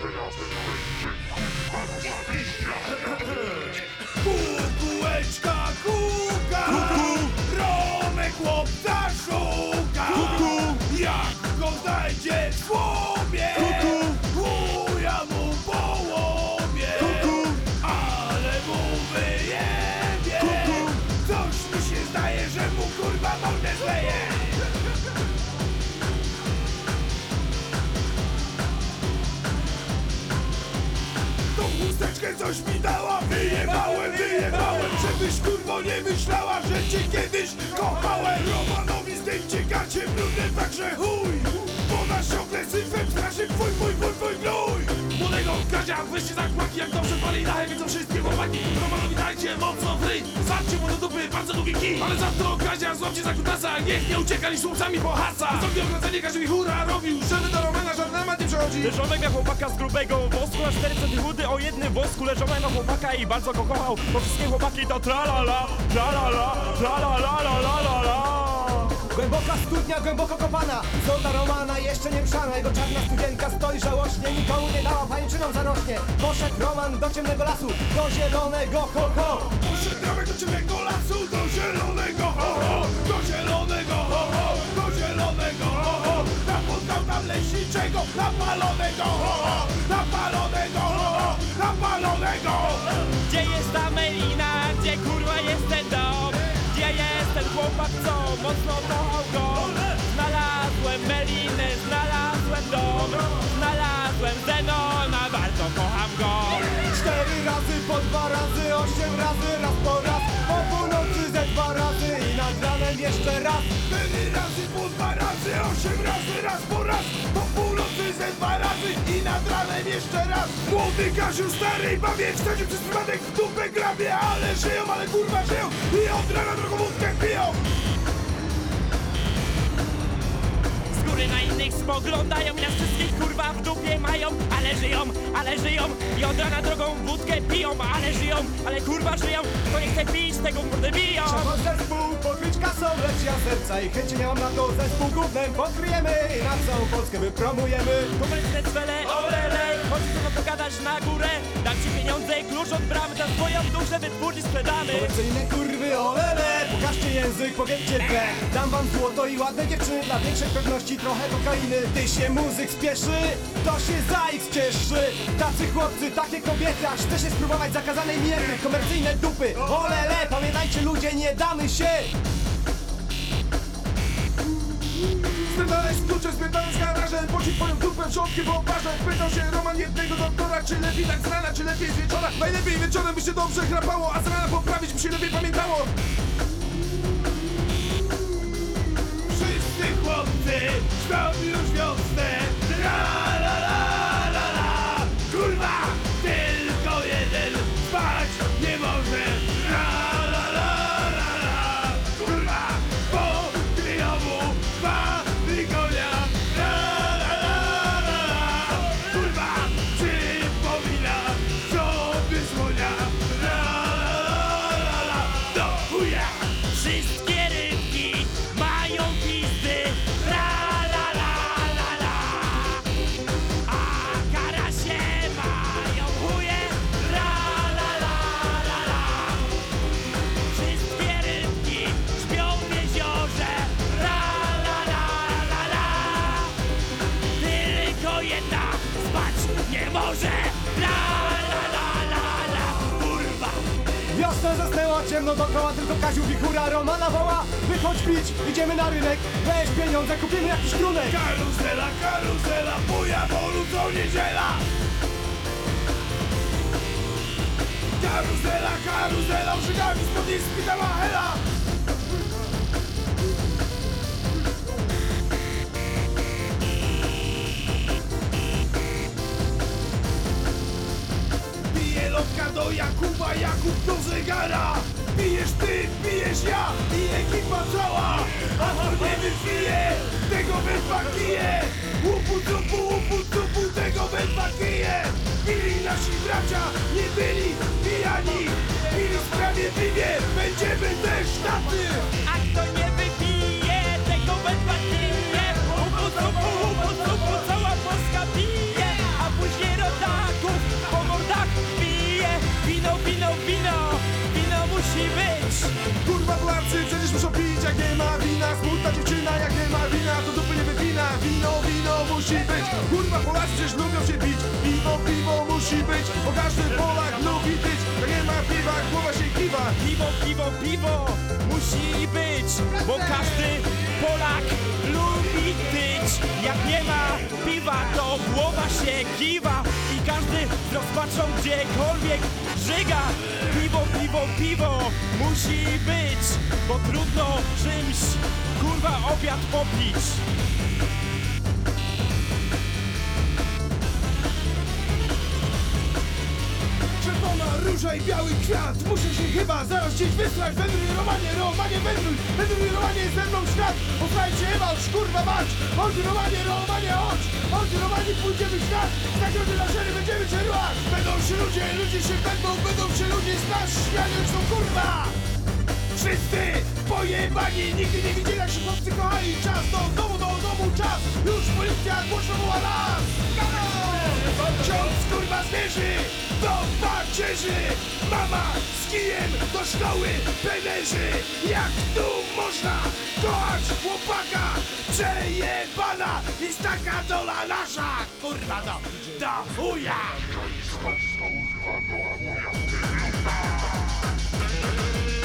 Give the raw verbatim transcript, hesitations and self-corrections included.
Kukułeczka kuka, Romek chłopca szuka. Jak go znajdzie w tłumie, chuja mu połomie, ale mu wyjebie. Coś mi się zdaje, że mu kurwa mordę zleje. Tą chusteczkę coś mi dała, wyjebałem, wyjebałem. Żebyś kurwo nie myślała, że cię kiedyś kochałem. Romanowi zdejmcie gacie brudne, także chuj, bo nasz ciągle syfem straszy twój, mój, mój, mój gnój. Młodego Kazia weźcie zakładki, jak dobrze pali dachem, wiedzą wszystkie chłopaki. Romanowi dajcie mocno w ryj, zawcie mu do dupy bardzo długi kij. Ale za to Kazia złapcie za kutasa, niech nie uciekali słupcami po hasa. Wysoknie ogrodzenie każdy mi hura robił, żeby do Romana żadna mat nie przechodzi. Leżonek miał chłopaka z grubego wosku, na cztery centy chudy o jednym wosku. Leżonek miał chłopaka i bardzo go kochał, bo wszystkie chłopaki to tra-la-la, tra-la-la, tra-la-la-la-la-la. Głęboka studnia, głęboko kopana, sonda Romana jeszcze nie mszana. Jego czarna studzienka stoi żałośnie, nikomu nie dała, pajęczyną zarośnie. Poszedł Roman do ciemnego lasu, do zielonego ho ho. Poszedł Romek do ciemnego lasu, do zielonego ho ho, do zielonego ho ho, do zielonego ho ho. Napotkał tam leśniczego, napalonego ho ho, napalonego ho ho, napalonego. Gdzie jest ta melina, gdzie kurwa jest ten dom? Gdzie jest ten chłopak, co mocno kochał go? Znalazłem melinę, znalazłem dom, znalazłem Zenona, bardzo kocham go. Cztery razy po dwa razy, osiem razy, raz po raz. Po północy ze dwa razy i nad ranem jeszcze raz. Cztery razy po dwa razy, osiem razy, raz po raz. Po północy ze dwa razy i nad ranem jeszcze raz. Młody Kaziu stary bawię, wstępnie przez przypadek w dupę grabie. Ale żyją, ale kurwa żyją i od rana drogą wódkę piją. Z góry na innych spoglądają, nas wszystkich kurwa w dupie mają. Ale żyją, ale żyją i od rana drogą wódkę piją. Ale żyją, ale kurwa żyją, kto nie chce pić, tego w mordę biją. Trzeba zespół pokryć kasą, lecz ja serca i chęci nie mam na to. Zespół gównem pokryjemy i na całą Polskę wypromujemy. Kompletne cwele, olele, chodź co pogadać na górę. Dam ci pieniądze i klucz od bramy, za swoją duszę wytwórz i sprzedamy. Komercyjne kurwy, olele, pokażcie język, powiedzcie B. Dam wam złoto i ładne dziewczyny, dla większej pewności trochę kokainy. Gdy się muzyk spieszy, to się za ich cieszy. Tacy chłopcy, takie kobiety, aż chce się spróbować zakazanej miety. Komercyjne dupy, olele, pamiętajcie ludzie, nie damy się. Spędzałeś klucze, spędzałeś z garażem. Pocisk twoją dupę w rządkę wyobrażam. Pytał się Roman jednego doktora, czy lepiej tak z rana, czy lepiej z wieczora. Najlepiej wieczorem by się dobrze chrapało, a z rana poprawić by się lepiej pamiętało. Wszyscy chłopcy śpią już wiosnę. La la la la la. Kurwa, tylko jeden spać nie może. La la la la la. Kurwa, po kryjomu dwa tygodnia. La la la la la. Kurwa, przypomina sobie słonia. La la la la la. Do chuja. Wszystkie rybki mają pizdy, la la la la la. A karasie mają chuje, la la la la la. Wszystkie rybki śpią w jeziorze, la la la la la. Tylko jedna spać nie może, la la la la la. Kurwa. Wiosna zasnęła, ciemno dookoła, tylko Kaziu wichura Romana woła. Wychodź pić, idziemy na rynek, weź pieniądze, kupimy jakiś trunek. Karuzela, karuzela, buja, bolu co niedziela. Karuzela, karuzela, ożygami spod niej spitała hela. Bije lotka do Jakuba, Jakub do zegara. Pijesz ty, pijesz ja i ekipa cała. A kto nie wypije, tego wędwa kije. Łupu cupu, łupu cupu, tego wędwa kije. Pili nasi bracia, nie byli pijani. Pili sprawiedliwie, będziemy też tacy. A kto nie wypije, tego wędła kije. Upu, cupu, upu, cupu, cała Polska pije. A później rodzina musi być. Kurwa, Polacy przecież lubią się bić. Piwo, piwo musi być, bo każdy Polak lubi być. Jak nie ma piwa, głowa się kiwa. Piwo, piwo, piwo musi być, bo każdy Polak lubi tyć. Jak nie ma piwa, to głowa się kiwa i każdy z rozpaczą gdziekolwiek żyga. Piwo, piwo, piwo musi być, bo trudno czymś kurwa obiad popić. Czerwona róża i biały kwiat. Muszę się chyba zaraz gdzieś wysłać. Wędruj, Romanie, Romanie, wędruj. Wędruj, Romanie, ze mną świat. Posłuchajcie, Ewasz, kurwa mać. Chodź, Romanie, Romanie, chodź. Chodź, Romanie, pójdziemy w świat. Z nagrody na szery będziemy cię ruchać. Będą się ludzie, ludzie się będą, będą się ludzie znasz. Śmianie są kurwa. Wszyscy pojebani, nigdy nie widzieli jak się chłopcy kochali. Czas do domu, do domu, czas. Już policja głośno woła las. Ksiądz kurwa zmierzy do pacierzy. Mama z kijem do szkoły trenerzy. Jak tu można kochać chłopaka przejebana? Jest taka dola nasza. Kurwa do, do chuja.